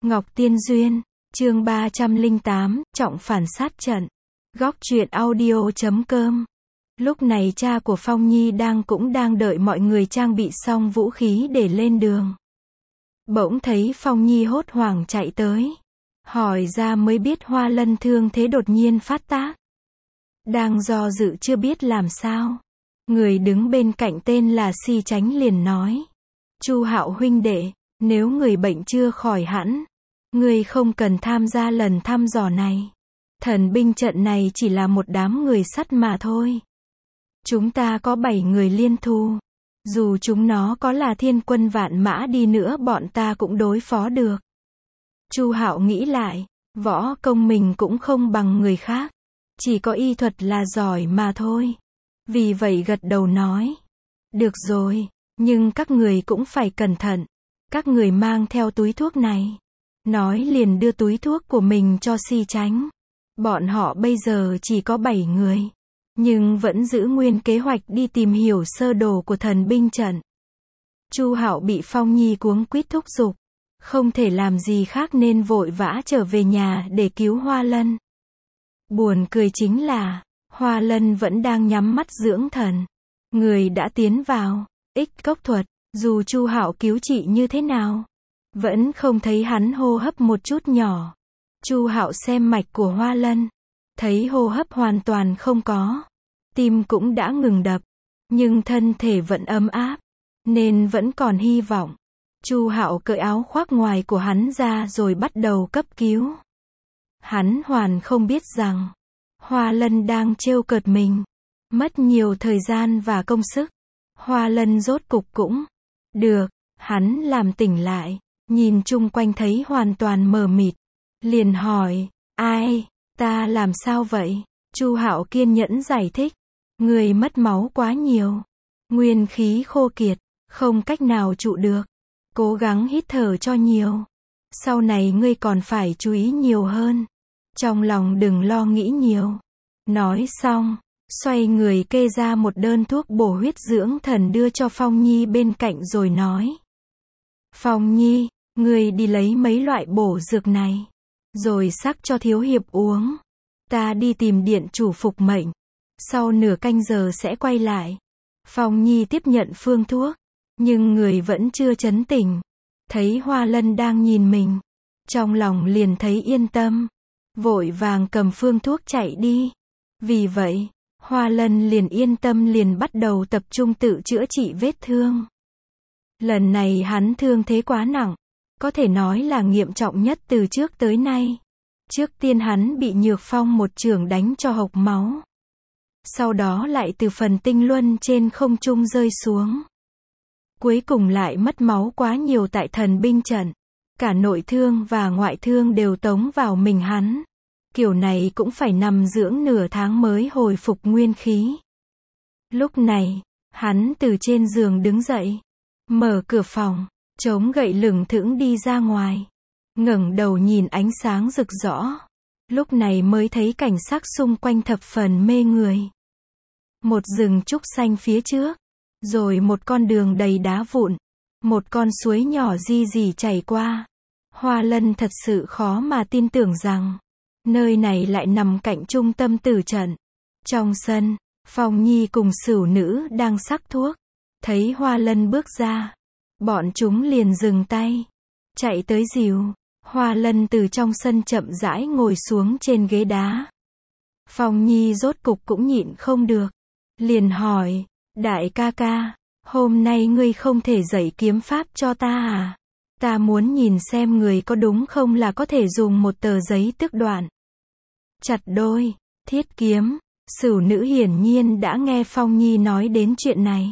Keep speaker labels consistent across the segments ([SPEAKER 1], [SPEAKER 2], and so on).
[SPEAKER 1] Ngọc Tiên Duyên, chương 308, trọng phản sát trận. Góc truyện audio.com. Lúc này cha của Phong Nhi cũng đang đợi mọi người trang bị xong vũ khí để lên đường. Bỗng thấy Phong Nhi hốt hoảng chạy tới. Hỏi ra mới biết Hoa Lân thương thế đột nhiên phát tác. Đang do dự chưa biết làm sao. Người đứng bên cạnh tên là Si Chánh liền nói. Chu Hạo huynh đệ, nếu người bệnh chưa khỏi hẳn, ngươi không cần tham gia lần thăm dò này. Thần binh trận này chỉ là một đám người sắt mà thôi. Chúng ta có 7 người liên thủ. Dù chúng nó có là thiên quân vạn mã đi nữa bọn ta cũng đối phó được. Chu Hạo nghĩ lại, võ công mình cũng không bằng người khác. Chỉ có y thuật là giỏi mà thôi. Vì vậy gật đầu nói. Được rồi, nhưng các người cũng phải cẩn thận. Các người mang theo túi thuốc này. Nói liền đưa túi thuốc của mình cho Si Chánh. Bọn họ bây giờ chỉ có 7 người. Nhưng vẫn giữ nguyên kế hoạch đi tìm hiểu sơ đồ của thần binh trận. Chu Hạo bị Phong Nhi cuống quýt thúc giục. Không thể làm gì khác nên vội vã trở về nhà để cứu Hoa Lân. Buồn cười chính là, Hoa Lân vẫn đang nhắm mắt dưỡng thần. Người đã tiến vào, ích cốc thuật, dù Chu Hạo cứu trị như thế nào. Vẫn không thấy hắn hô hấp một chút nhỏ. Chu Hạo xem mạch của Hoa Lân. Thấy hô hấp hoàn toàn không có. Tim cũng đã ngừng đập. Nhưng thân thể vẫn ấm áp. Nên vẫn còn hy vọng. Chu Hạo cởi áo khoác ngoài của hắn ra rồi bắt đầu cấp cứu. Hắn hoàn không biết rằng Hoa Lân đang trêu cợt mình. Mất nhiều thời gian và công sức. Hoa Lân rốt cục cũng được. Hắn làm tỉnh lại. Nhìn chung quanh thấy hoàn toàn mờ mịt. Liền hỏi, ai, ta làm sao vậy? Chu Hạo kiên nhẫn giải thích. Người mất máu quá nhiều. Nguyên khí khô kiệt. Không cách nào trụ được. Cố gắng hít thở cho nhiều. Sau này ngươi còn phải chú ý nhiều hơn. Trong lòng đừng lo nghĩ nhiều. Nói xong, xoay người kê ra một đơn thuốc bổ huyết dưỡng thần đưa cho Phong Nhi bên cạnh rồi nói. Phong Nhi, ngươi đi lấy mấy loại bổ dược này. Rồi sắc cho thiếu hiệp uống. Ta đi tìm điện chủ phục mệnh. Sau nửa canh giờ sẽ quay lại. Phong Nhi tiếp nhận phương thuốc. Nhưng người vẫn chưa chấn tỉnh. Thấy Hoa Lân đang nhìn mình. Trong lòng liền thấy yên tâm. Vội vàng cầm phương thuốc chạy đi. Vì vậy, Hoa Lân liền yên tâm liền bắt đầu tập trung tự chữa trị vết thương. Lần này hắn thương thế quá nặng. Có thể nói là nghiêm trọng nhất từ trước tới nay. Trước tiên hắn bị Nhược Phong một chưởng đánh cho hộc máu. Sau đó lại từ phần tinh luân trên không trung rơi xuống. Cuối cùng lại mất máu quá nhiều tại thần binh trận. Cả nội thương và ngoại thương đều tống vào mình hắn. Kiểu này cũng phải nằm dưỡng nửa tháng mới hồi phục nguyên khí. Lúc này, hắn từ trên giường đứng dậy. Mở cửa phòng, chống gậy lửng thững đi ra ngoài. Ngẩng đầu nhìn ánh sáng rực rõ. Lúc này mới thấy cảnh sắc xung quanh thập phần mê người. Một rừng trúc xanh phía trước. Rồi một con đường đầy đá vụn. Một con suối nhỏ ri rỉ chảy qua. Hoa Lân thật sự khó mà tin tưởng rằng nơi này lại nằm cạnh trung tâm tử trận. Trong sân, Phong Nhi cùng Sửu Nữ đang sắc thuốc. Thấy Hoa Lân bước ra. Bọn chúng liền dừng tay. Chạy tới dìu. Hoa Lân từ trong sân chậm rãi ngồi xuống trên ghế đá. Phong Nhi rốt cục cũng nhịn không được. Liền hỏi. Đại ca ca, hôm nay ngươi không thể dạy kiếm pháp cho ta à? Ta muốn nhìn xem người có đúng không là có thể dùng một tờ giấy tước đoạn. Chặt đôi, thiết kiếm. Sửu Nữ hiển nhiên đã nghe Phong Nhi nói đến chuyện này.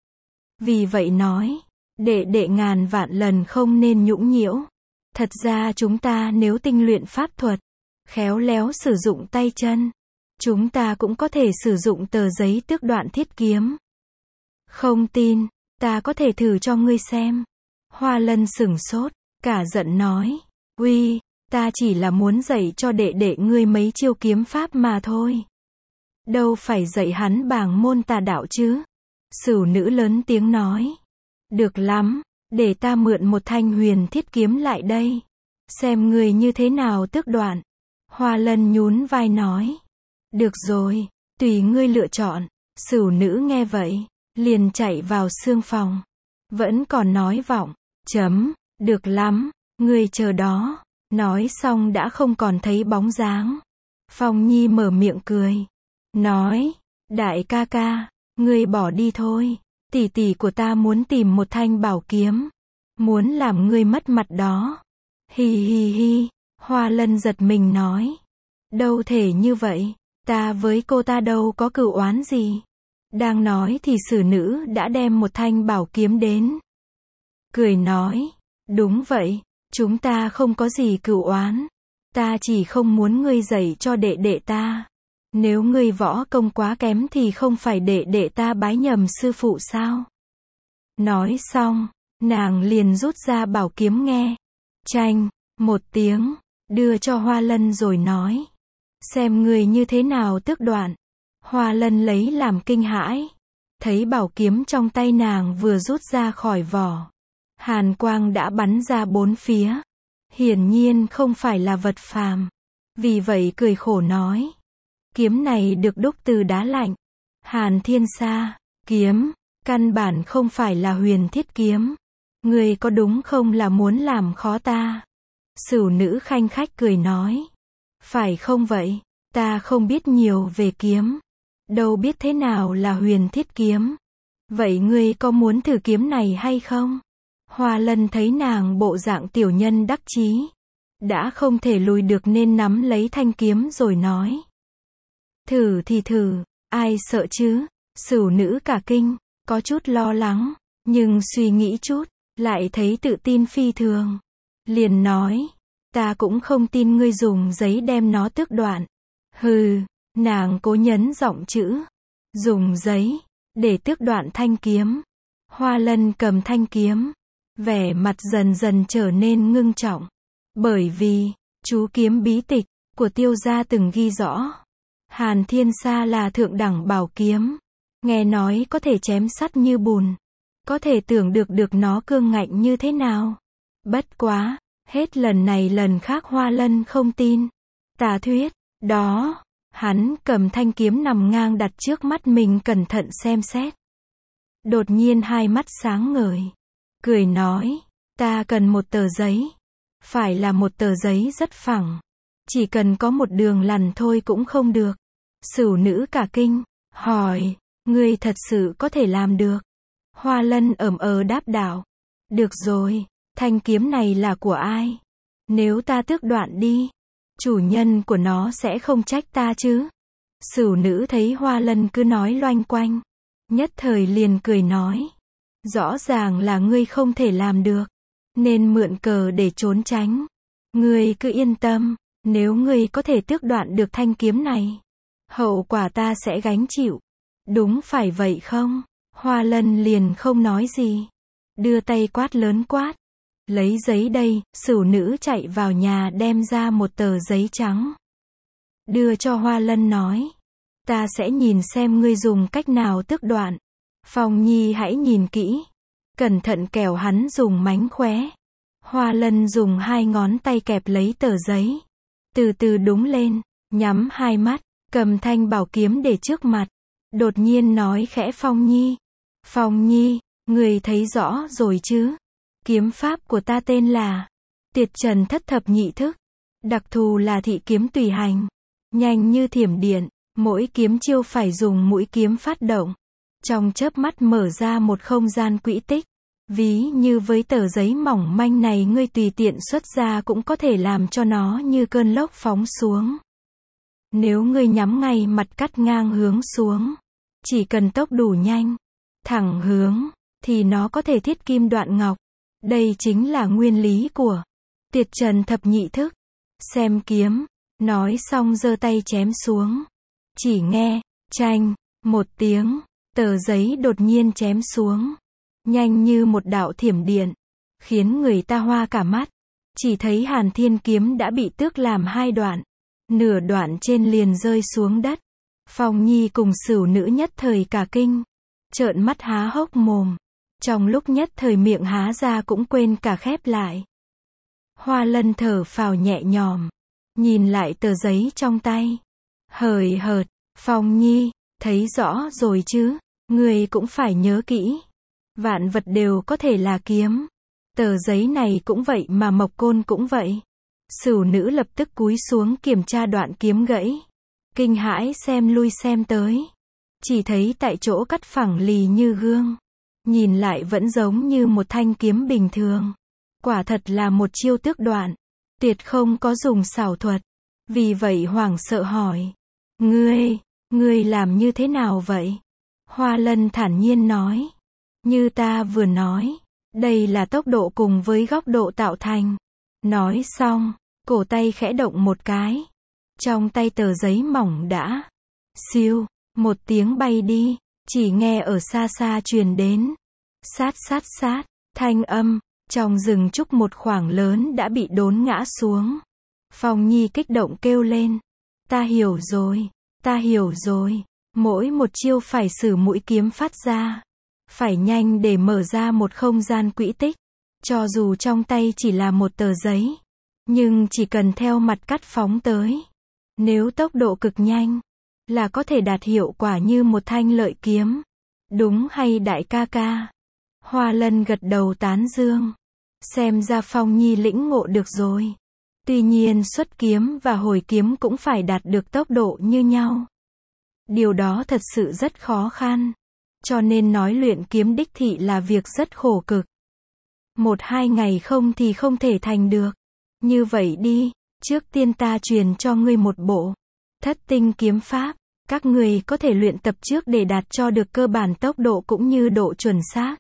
[SPEAKER 1] Vì vậy nói, đệ đệ ngàn vạn lần không nên nhũng nhiễu. Thật ra chúng ta nếu tinh luyện pháp thuật, khéo léo sử dụng tay chân, chúng ta cũng có thể sử dụng tờ giấy tước đoạn thiết kiếm. Không tin, ta có thể thử cho ngươi xem. Hoa Lân sửng sốt, cả giận nói. Uy, ta chỉ là muốn dạy cho đệ đệ ngươi mấy chiêu kiếm pháp mà thôi. Đâu phải dạy hắn bảng môn tà đạo chứ. Sửu Nữ lớn tiếng nói. Được lắm, để ta mượn một thanh huyền thiết kiếm lại đây. xem người như thế nào tước đoạn. Hoa Lân nhún vai nói. Được rồi, tùy ngươi lựa chọn. Sửu nữ nghe vậy, liền chạy vào xương phòng. Vẫn còn nói vọng, được lắm, ngươi chờ đó. Nói xong đã không còn thấy bóng dáng. Phong Nhi mở miệng cười. Nói, đại ca ca, ngươi bỏ đi thôi. Tỷ tỷ của ta muốn tìm một thanh bảo kiếm. Muốn làm ngươi mất mặt đó. Hi hi hi, Hoa Lân giật mình nói. Đâu thể như vậy, ta với cô ta đâu có cửu oán gì. Đang nói thì sử nữ đã đem một thanh bảo kiếm đến. Cười nói, đúng vậy, chúng ta không có gì cửu oán. Ta chỉ không muốn ngươi dạy cho đệ đệ ta. Nếu ngươi võ công quá kém thì không phải đệ đệ ta bái nhầm sư phụ sao? Nói xong, nàng liền rút ra bảo kiếm nghe. Chanh, một tiếng, đưa cho Hoa Lân rồi nói. Xem người như thế nào tước đoạn. Hoa Lân lấy làm kinh hãi. Thấy bảo kiếm trong tay nàng vừa rút ra khỏi vỏ. Hàn quang đã bắn ra bốn phía. Hiển nhiên không phải là vật phàm. Vì vậy cười khổ nói. Kiếm này được đúc từ đá lạnh. Hàn Thiên Sa, kiếm, căn bản không phải là huyền thiết kiếm. Ngươi có đúng không là muốn làm khó ta? Sửu nữ khanh khách cười nói. Phải không vậy? Ta không biết nhiều về kiếm. Đâu biết thế nào là huyền thiết kiếm. Vậy ngươi có muốn thử kiếm này hay không? Hoa Lân thấy nàng bộ dạng tiểu nhân đắc chí. Đã không thể lùi được nên nắm lấy thanh kiếm rồi nói. Thử thì thử, ai sợ chứ? Sửu nữ cả kinh, có chút lo lắng, nhưng suy nghĩ chút, lại thấy tự tin phi thường. Liền nói, ta cũng không tin ngươi dùng giấy đem nó tước đoạn. Hừ, nàng cố nhấn giọng chữ. Dùng giấy, để tước đoạn thanh kiếm. Hoa Lân cầm thanh kiếm. Vẻ mặt dần dần trở nên ngưng trọng. Bởi vì, chú kiếm bí tịch, của Tiêu gia từng ghi rõ. Hàn Thiên Sa là thượng đẳng bảo kiếm. Nghe nói có thể chém sắt như bùn. Có thể tưởng được nó cương ngạnh như thế nào. Bất quá, hết lần này lần khác Hoa Lân không tin. Tà thuyết, đó, hắn cầm thanh kiếm nằm ngang đặt trước mắt mình cẩn thận xem xét. Đột nhiên hai mắt sáng ngời. Cười nói, ta cần một tờ giấy. Phải là một tờ giấy rất phẳng. Chỉ cần có một đường lằn thôi cũng không được. Sửu nữ cả kinh, hỏi, ngươi thật sự có thể làm được? Hoa Lân đáp đạo. Được rồi, thanh kiếm này là của ai? Nếu ta tước đoạn đi, chủ nhân của nó sẽ không trách ta chứ? Sửu nữ thấy Hoa Lân cứ nói loanh quanh. Nhất thời liền cười nói. Rõ ràng là ngươi không thể làm được. Nên mượn cờ để trốn tránh. Ngươi cứ yên tâm, nếu ngươi có thể tước đoạn được thanh kiếm này, hậu quả ta sẽ gánh chịu. Đúng phải vậy không? Hoa Lân liền không nói gì. Đưa tay quát lớn quát. Lấy giấy đây, sửu nữ chạy vào nhà đem ra một tờ giấy trắng. Đưa cho Hoa Lân nói. Ta sẽ nhìn xem ngươi dùng cách nào tước đoạn. Phong Nhi hãy nhìn kỹ. Cẩn thận kẻo hắn dùng mánh khóe. Hoa Lân dùng hai ngón tay kẹp lấy tờ giấy. Từ từ đúng lên, nhắm hai mắt, cầm thanh bảo kiếm để trước mặt. Đột nhiên nói khẽ Phong Nhi. Phong Nhi, người thấy rõ rồi chứ? Kiếm pháp của ta tên là Tiệt Trần Thất Thập Nhị Thức. Đặc thù là thị kiếm tùy hành. Nhanh như thiểm điện, mỗi kiếm chiêu phải dùng mũi kiếm phát động. Trong chớp mắt mở ra một không gian quỹ tích. Ví như với tờ giấy mỏng manh này ngươi tùy tiện xuất ra cũng có thể làm cho nó như cơn lốc phóng xuống. Nếu ngươi nhắm ngay mặt cắt ngang hướng xuống, chỉ cần tốc đủ nhanh, thẳng hướng, thì nó có thể thiết kim đoạn ngọc. Đây chính là nguyên lý của Tiệt Trần Thập Nhị Thức. Xem kiếm, nói xong giơ tay chém xuống. Chỉ nghe, chanh, một tiếng, tờ giấy đột nhiên chém xuống. Nhanh như một đạo thiểm điện, khiến người ta hoa cả mắt. Chỉ thấy Hàn Thiên kiếm đã bị tước làm hai đoạn. Nửa đoạn trên liền rơi xuống đất. Phong Nhi cùng Sửu nữ nhất thời cả kinh. Trợn mắt há hốc mồm. Trong lúc nhất thời miệng há ra cũng quên cả khép lại. Hoa Lân thở phào nhẹ nhõm, nhìn lại tờ giấy trong tay. Hời hợt, Phong Nhi, thấy rõ rồi chứ, ngươi cũng phải nhớ kỹ. Vạn vật đều có thể là kiếm. Tờ giấy này cũng vậy mà Mộc Côn cũng vậy. Sửu nữ lập tức cúi xuống kiểm tra đoạn kiếm gãy. Kinh hãi xem lui xem tới. Chỉ thấy tại chỗ cắt phẳng lì như gương. Nhìn lại vẫn giống như một thanh kiếm bình thường. Quả thật là một chiêu tước đoạn. Tuyệt không có dùng xảo thuật. Vì vậy hoảng sợ hỏi. Ngươi làm như thế nào vậy? Hoa Lân thản nhiên nói. Như ta vừa nói. Đây là tốc độ cùng với góc độ tạo thành. Nói xong, cổ tay khẽ động một cái. Trong tay tờ giấy mỏng đã. Siêu, một tiếng bay đi. Chỉ nghe ở xa xa truyền đến. Sát sát sát, thanh âm. Trong rừng trúc một khoảng lớn đã bị đốn ngã xuống. Phong Nhi kích động kêu lên. Ta hiểu rồi, ta hiểu rồi. Mỗi một chiêu phải sử mũi kiếm phát ra. Phải nhanh để mở ra một không gian quỹ tích. Cho dù trong tay chỉ là một tờ giấy. Nhưng chỉ cần theo mặt cắt phóng tới. Nếu tốc độ cực nhanh. Là có thể đạt hiệu quả như một thanh lợi kiếm. Đúng hay đại ca ca? Hoa Lân gật đầu tán dương. Xem ra Phong Nhi lĩnh ngộ được rồi. Tuy nhiên xuất kiếm và hồi kiếm cũng phải đạt được tốc độ như nhau. Điều đó thật sự rất khó khăn. Cho nên nói luyện kiếm đích thị là việc rất khổ cực. 1-2 ngày không thì không thể thành được. Như vậy đi, trước tiên ta truyền cho ngươi một bộ Thất tinh kiếm pháp. Các ngươi có thể luyện tập trước để đạt cho được cơ bản tốc độ cũng như độ chuẩn xác.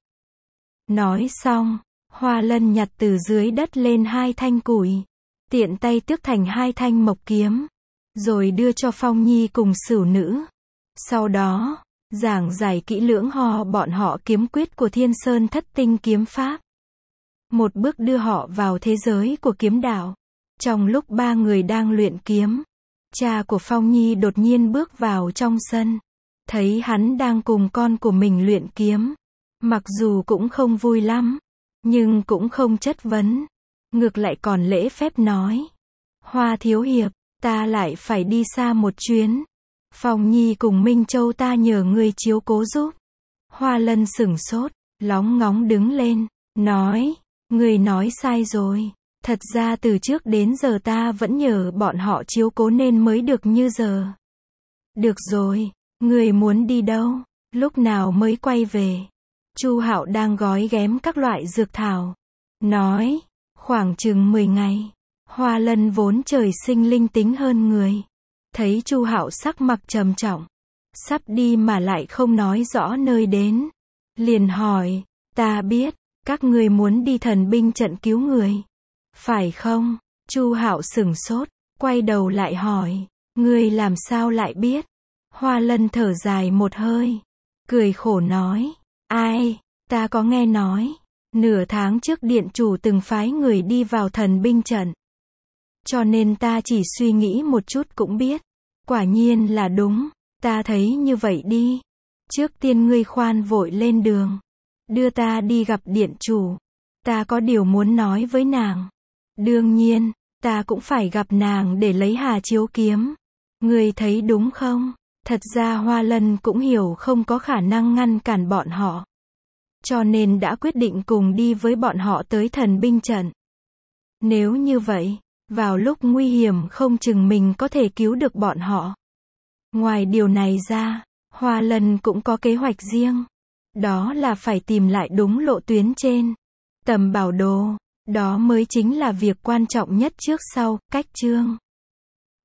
[SPEAKER 1] Nói xong, Hoa Lân nhặt từ dưới đất lên 2 thanh củi. Tiện tay tước thành 2 thanh mộc kiếm. Rồi đưa cho Phong Nhi cùng Sửu nữ. Sau đó, giảng giải kỹ lưỡng bọn họ kiếm quyết của Thiên Sơn Thất tinh kiếm pháp. Một bước đưa họ vào thế giới của kiếm đạo. Trong lúc 3 người đang luyện kiếm, cha của Phong Nhi đột nhiên bước vào trong sân. Thấy hắn đang cùng con của mình luyện kiếm. Mặc dù cũng không vui lắm, nhưng cũng không chất vấn. Ngược lại còn lễ phép nói. Hoa thiếu hiệp, ta lại phải đi xa một chuyến. Phong Nhi cùng Minh Châu ta nhờ ngươi chiếu cố giúp. Hoa Lân sửng sốt, lóng ngóng đứng lên, nói. Ngươi nói sai rồi. Thật ra từ trước đến giờ ta vẫn nhờ bọn họ chiếu cố nên mới được như giờ. Được rồi, ngươi muốn đi đâu? Lúc nào mới quay về? Chu Hạo đang gói ghém các loại dược thảo. Nói, khoảng chừng 10 ngày. Hoa Lân vốn trời sinh linh tính hơn người. Thấy Chu Hạo sắc mặt trầm trọng. Sắp đi mà lại không nói rõ nơi đến. Liền hỏi, ta biết, các ngươi muốn đi thần binh trận cứu người. Phải không? Chu Hạo sửng sốt, quay đầu lại hỏi, ngươi làm sao lại biết? Hoa Lân thở dài một hơi. Cười khổ nói, ai, ta có nghe nói. Nửa tháng trước điện chủ từng phái người đi vào thần binh trận. Cho nên ta chỉ suy nghĩ một chút cũng biết. Quả nhiên là đúng, ta thấy như vậy đi. Trước tiên ngươi khoan vội lên đường. Đưa ta đi gặp điện chủ. Ta có điều muốn nói với nàng. Đương nhiên, ta cũng phải gặp nàng để lấy Hà Chiếu kiếm. Ngươi thấy đúng không? Thật ra Hoa Lân cũng hiểu không có khả năng ngăn cản bọn họ. Cho nên đã quyết định cùng đi với bọn họ tới thần binh trận. Nếu như vậy, vào lúc nguy hiểm không chừng mình có thể cứu được bọn họ. Ngoài điều này ra, Hoa Lân cũng có kế hoạch riêng. Đó là phải tìm lại đúng lộ tuyến trên tầm bảo đồ. Đó mới chính là việc quan trọng nhất trước sau, cách chương.